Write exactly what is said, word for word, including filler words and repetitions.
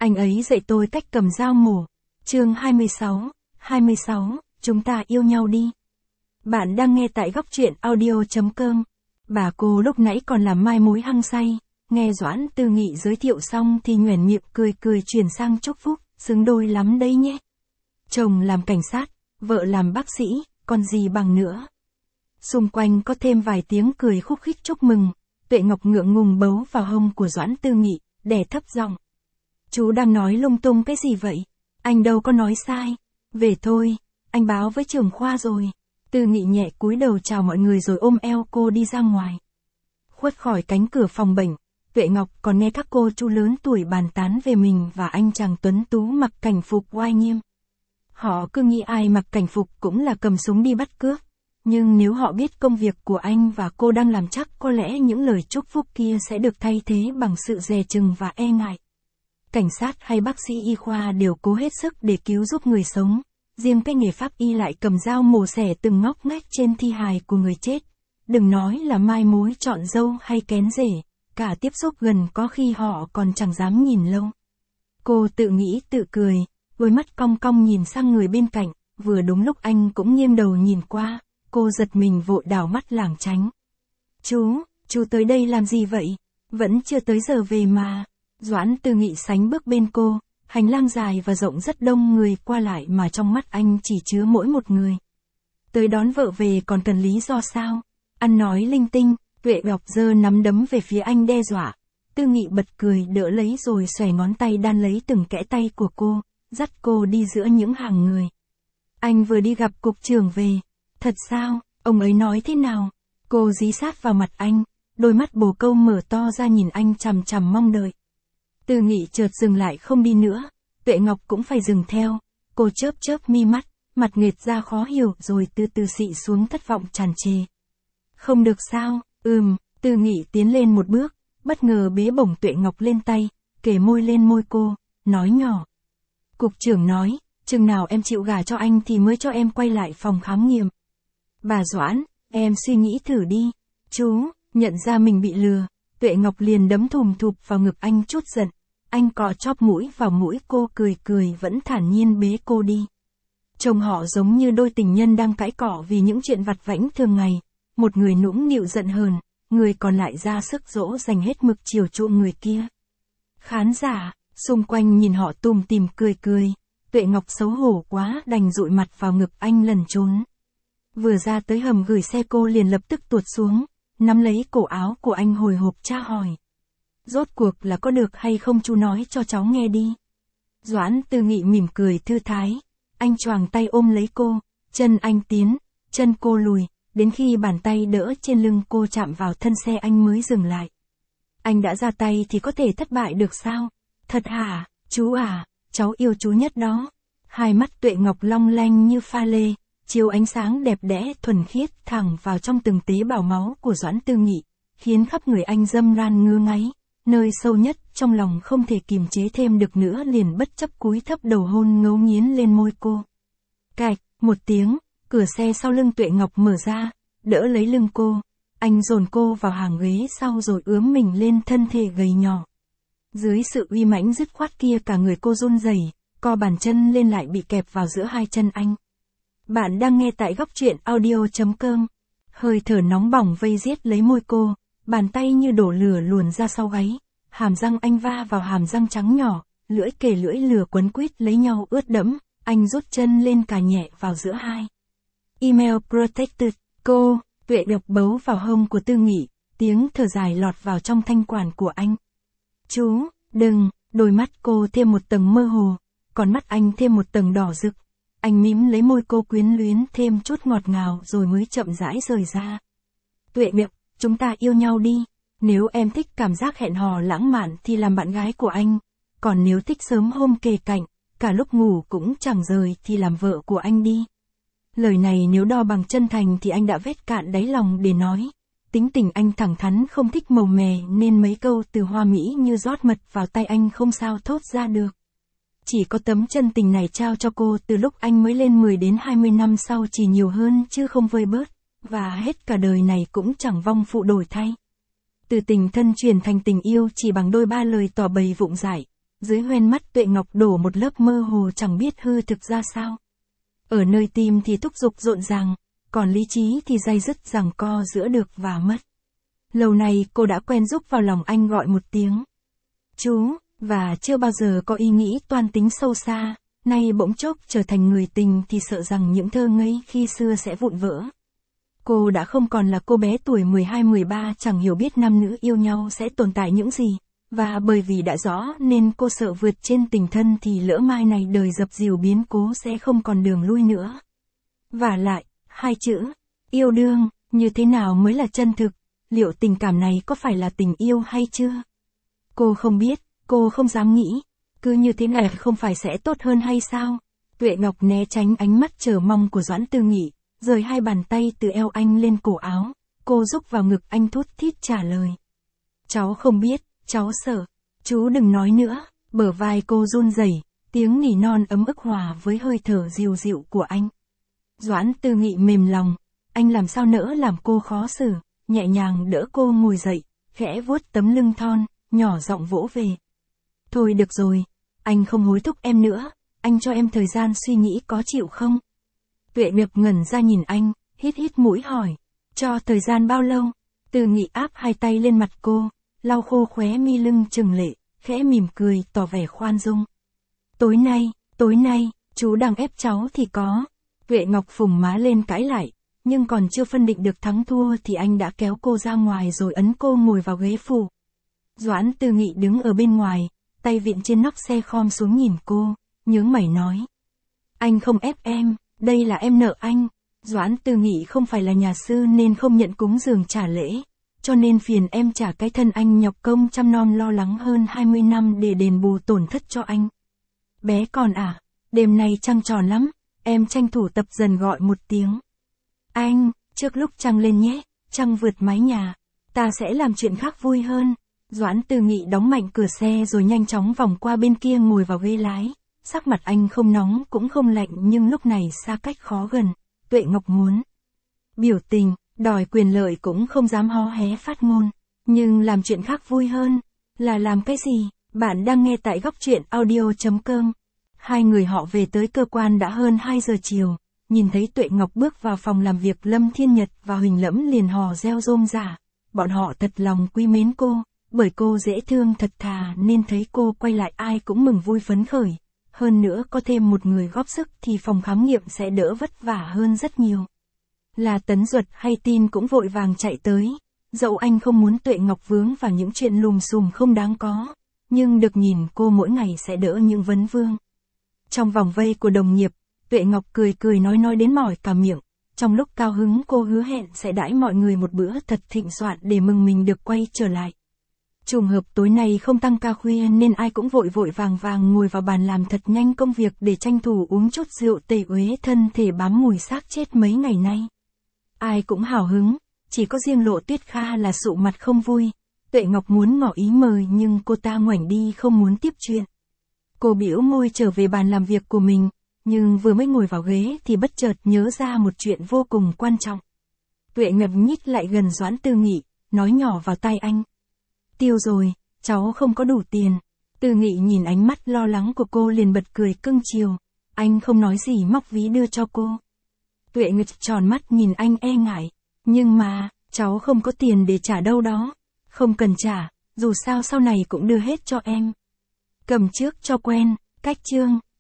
Anh ấy dạy tôi cách cầm dao mổ. Chương hai mươi sáu, hai mươi sáu, chúng ta yêu nhau đi. Bạn đang nghe tại góc truyện audio chấm com. Bà cô lúc nãy còn làm mai mối hăng say, nghe Doãn Tư Nghị giới thiệu xong thì nhoẻn miệng cười cười chuyển sang chúc phúc, xứng đôi lắm đấy nhé. Chồng làm cảnh sát, vợ làm bác sĩ, còn gì bằng nữa. Xung quanh có thêm vài tiếng cười khúc khích chúc mừng, Tuệ Ngọc ngượng ngùng bấu vào hông của Doãn Tư Nghị, đè thấp giọng. Chú đang nói lung tung cái gì vậy? Anh đâu có nói sai. Về thôi, anh báo với trưởng khoa rồi. Tư Nghị nhẹ cúi đầu chào mọi người rồi ôm eo cô đi ra ngoài. Khuất khỏi cánh cửa phòng bệnh, Tuệ Ngọc còn nghe các cô chú lớn tuổi bàn tán về mình và anh chàng tuấn tú mặc cảnh phục oai nghiêm. Họ cứ nghĩ ai mặc cảnh phục cũng là cầm súng đi bắt cướp. Nhưng nếu họ biết công việc của anh và cô đang làm chắc có lẽ những lời chúc phúc kia sẽ được thay thế bằng sự dè chừng và e ngại. Cảnh sát hay bác sĩ y khoa đều cố hết sức để cứu giúp người sống. Riêng cái nghề pháp y lại cầm dao mổ xẻ từng ngóc ngách trên thi hài của người chết. Đừng nói là mai mối chọn dâu hay kén rể, cả tiếp xúc gần có khi họ còn chẳng dám nhìn lâu. Cô tự nghĩ tự cười, đôi mắt cong cong nhìn sang người bên cạnh, vừa đúng lúc anh cũng nghiêng đầu nhìn qua, cô giật mình vội đảo mắt lảng tránh. Chú, chú tới đây làm gì vậy? Vẫn chưa tới giờ về mà. Doãn Tư Nghị sánh bước bên cô, hành lang dài và rộng rất đông người qua lại mà trong mắt anh chỉ chứa mỗi một người. Tới đón vợ về còn cần lý do sao? Ăn nói linh tinh, Tuệ Ngọc giơ nắm đấm về phía anh đe dọa. Tư Nghị bật cười đỡ lấy rồi xòe ngón tay đan lấy từng kẽ tay của cô, dắt cô đi giữa những hàng người. Anh vừa đi gặp cục trưởng về. Thật sao? Ông ấy nói thế nào? Cô dí sát vào mặt anh, đôi mắt bồ câu mở to ra nhìn anh chằm chằm mong đợi. Tư Nghị chợt dừng lại không đi nữa, Tuệ Ngọc cũng phải dừng theo, cô chớp chớp mi mắt, mặt nghệt ra khó hiểu rồi từ từ xị xuống thất vọng tràn trề. Không được sao? Ừm, Tư Nghị tiến lên một bước, bất ngờ bế bổng Tuệ Ngọc lên tay, kề môi lên môi cô, nói nhỏ. Cục trưởng nói, chừng nào em chịu gả cho anh thì mới cho em quay lại phòng khám nghiệm. Bà Doãn, em suy nghĩ thử đi. Chú, nhận ra mình bị lừa, Tuệ Ngọc liền đấm thùm thụp vào ngực anh chút giận. Anh cọ chóp mũi vào mũi cô cười cười vẫn thản nhiên bế cô đi. Trông họ giống như đôi tình nhân đang cãi cọ vì những chuyện vặt vãnh thường ngày. Một người nũng nịu giận hờn, người còn lại ra sức dỗ dành hết mực chiều chuộng người kia. Khán giả, xung quanh nhìn họ tùm tìm cười cười. Tuệ Ngọc xấu hổ quá đành dụi mặt vào ngực anh lẩn trốn. Vừa ra tới hầm gửi xe cô liền lập tức tuột xuống, nắm lấy cổ áo của anh hồi hộp tra hỏi. Rốt cuộc là có được hay không chú nói cho cháu nghe đi. Doãn Tư Nghị mỉm cười thư thái, anh choàng tay ôm lấy cô, chân anh tiến, chân cô lùi, đến khi bàn tay đỡ trên lưng cô chạm vào thân xe anh mới dừng lại. Anh đã ra tay thì có thể thất bại được sao? Thật hả, chú à, cháu yêu chú nhất đó. Hai mắt Tuệ Ngọc long lanh như pha lê, chiếu ánh sáng đẹp đẽ thuần khiết thẳng vào trong từng tế bào máu của Doãn Tư Nghị, khiến khắp người anh dâm ran ngứa ngáy, nơi sâu nhất trong lòng không thể kìm chế thêm được nữa liền bất chấp cúi thấp đầu hôn ngấu nghiến lên môi cô. Cạch, một tiếng, cửa xe sau lưng Tuệ Ngọc mở ra, đỡ lấy lưng cô, anh dồn cô vào hàng ghế sau rồi ướm mình lên thân thể gầy nhỏ. Dưới sự uy mãnh dứt khoát kia cả người cô run rẩy, co bàn chân lên lại bị kẹp vào giữa hai chân anh. Bạn đang nghe tại góc truyện audio chấm com. Hơi thở nóng bỏng vây giết lấy môi cô, bàn tay như đổ lửa luồn ra sau gáy, hàm răng anh va vào hàm răng trắng nhỏ, lưỡi kề lưỡi lửa quấn quýt lấy nhau ướt đẫm, anh rút chân lên cà nhẹ vào giữa hai. Email protected, cô, Tuệ Ngọc bấu vào hông của Tư Nghị, tiếng thở dài lọt vào trong thanh quản của anh. Chú, đừng, đôi mắt cô thêm một tầng mơ hồ, còn mắt anh thêm một tầng đỏ rực. Anh mím lấy môi cô quyến luyến thêm chút ngọt ngào rồi mới chậm rãi rời ra. Tuệ Ngọc, chúng ta yêu nhau đi. Nếu em thích cảm giác hẹn hò lãng mạn thì làm bạn gái của anh. Còn nếu thích sớm hôm kề cạnh, cả lúc ngủ cũng chẳng rời thì làm vợ của anh đi. Lời này nếu đo bằng chân thành thì anh đã vét cạn đáy lòng để nói. Tính tình anh thẳng thắn không thích màu mè nên mấy câu từ hoa mỹ như rót mật vào tay anh không sao thốt ra được. Chỉ có tấm chân tình này trao cho cô từ lúc anh mới lên mười đến hai mươi năm sau chỉ nhiều hơn chứ không vơi bớt, và hết cả đời này cũng chẳng vong phụ đổi thay. Từ tình thân chuyển thành tình yêu chỉ bằng đôi ba lời tỏ bày vụng dại. dưới hoen mắt Tuệ Ngọc đổ một lớp mơ hồ chẳng biết hư thực ra sao. Ở nơi tim thì thúc giục rộn ràng, còn lý trí thì day dứt giằng co giữa được và mất. Lâu nay cô đã quen rúc vào lòng anh gọi một tiếng chú, và chưa bao giờ có ý nghĩ toan tính sâu xa, nay bỗng chốc trở thành người tình thì sợ rằng những thơ ngây khi xưa sẽ vụn vỡ. Cô đã không còn là cô bé tuổi mười hai mười ba chẳng hiểu biết nam nữ yêu nhau sẽ tồn tại những gì, và bởi vì đã rõ nên cô sợ vượt trên tình thân thì lỡ mai này đời dập dìu biến cố sẽ không còn đường lui nữa. Vả lại, hai chữ, yêu đương, như thế nào mới là chân thực, liệu tình cảm này có phải là tình yêu hay chưa? Cô không biết, cô không dám nghĩ, cứ như thế này không phải sẽ tốt hơn hay sao? Tuệ Ngọc né tránh ánh mắt chờ mong của Doãn Tư Nghị, rời hai bàn tay từ eo anh lên cổ áo, cô rúc vào ngực anh thút thít trả lời. Cháu không biết, cháu sợ, chú đừng nói nữa, bờ vai cô run rẩy, tiếng nỉ non ấm ức hòa với hơi thở dịu dịu của anh. Doãn Tư Nghị mềm lòng, anh làm sao nỡ làm cô khó xử, nhẹ nhàng đỡ cô ngồi dậy, khẽ vuốt tấm lưng thon, nhỏ giọng vỗ về. Thôi được rồi, anh không hối thúc em nữa, anh cho em thời gian suy nghĩ có chịu không? Tuệ Ngọc ngẩn ra nhìn anh, hít hít mũi hỏi, cho thời gian bao lâu? Tư Nghị áp hai tay lên mặt cô, lau khô khóe mi lưng trừng lệ, khẽ mỉm cười tỏ vẻ khoan dung. Tối nay, tối nay, chú đang ép cháu thì có. Tuệ Ngọc phùng má lên cãi lại, nhưng còn chưa phân định được thắng thua thì anh đã kéo cô ra ngoài rồi ấn cô ngồi vào ghế phụ. Doãn Tư Nghị đứng ở bên ngoài, tay vịn trên nóc xe khom xuống nhìn cô, nhướng mày nói. Anh không ép em, đây là em nợ anh. Doãn Tư Nghị không phải là nhà sư nên không nhận cúng dường trả lễ, cho nên phiền em trả cái thân anh nhọc công chăm nom lo lắng hơn hai mươi năm để đền bù tổn thất cho anh. Bé còn à, đêm nay trăng tròn lắm, em tranh thủ tập dần gọi một tiếng. Anh, trước lúc trăng lên nhé, trăng vượt mái nhà, ta sẽ làm chuyện khác vui hơn. Doãn Tư Nghị đóng mạnh cửa xe rồi nhanh chóng vòng qua bên kia ngồi vào ghế lái, sắc mặt anh không nóng cũng không lạnh nhưng lúc này xa cách khó gần. Tuệ Ngọc muốn biểu tình, đòi quyền lợi cũng không dám hó hé phát ngôn, nhưng làm chuyện khác vui hơn, là làm cái gì? Bạn đang nghe tại góc truyện audio chấm com. Hai người họ về tới cơ quan đã hơn hai giờ chiều, nhìn thấy Tuệ Ngọc bước vào phòng làm việc Lâm Thiên Nhật và Huỳnh Lẫm liền hò reo rôm rả, bọn họ thật lòng quý mến cô, bởi cô dễ thương thật thà nên thấy cô quay lại ai cũng mừng vui phấn khởi, hơn nữa có thêm một người góp sức thì phòng khám nghiệm sẽ đỡ vất vả hơn rất nhiều. Là Tấn Duật hay tin cũng vội vàng chạy tới, dẫu anh không muốn Tuệ Ngọc vướng vào những chuyện lùm xùm không đáng có, nhưng được nhìn cô mỗi ngày sẽ đỡ những vấn vương. Trong vòng vây của đồng nghiệp, Tuệ Ngọc cười cười nói nói đến mỏi cả miệng, trong lúc cao hứng cô hứa hẹn sẽ đãi mọi người một bữa thật thịnh soạn để mừng mình được quay trở lại. Trùng hợp tối nay không tăng ca khuya nên ai cũng vội vội vàng vàng ngồi vào bàn làm thật nhanh công việc để tranh thủ uống chút rượu tẩy uế thân thể bám mùi xác chết mấy ngày nay. Ai cũng hào hứng, chỉ có riêng Lộ Tuyết Kha là sụ mặt không vui. Tuệ Ngọc muốn ngỏ ý mời nhưng cô ta ngoảnh đi không muốn tiếp chuyện. Cô bĩu môi trở về bàn làm việc của mình, nhưng vừa mới ngồi vào ghế thì bất chợt nhớ ra một chuyện vô cùng quan trọng. Tuệ Ngọc nhích lại gần Doãn Tư Nghị, nói nhỏ vào tai anh. Tiêu rồi, cháu không có đủ tiền. Tư Nghị nhìn ánh mắt lo lắng của cô liền bật cười cưng chiều. Anh không nói gì móc ví đưa cho cô. Tuệ Ngọc tròn mắt nhìn anh e ngại. Nhưng mà, cháu không có tiền để trả đâu đó. Không cần trả, dù sao sau này cũng đưa hết cho em. Cầm trước cho quen, cách chương.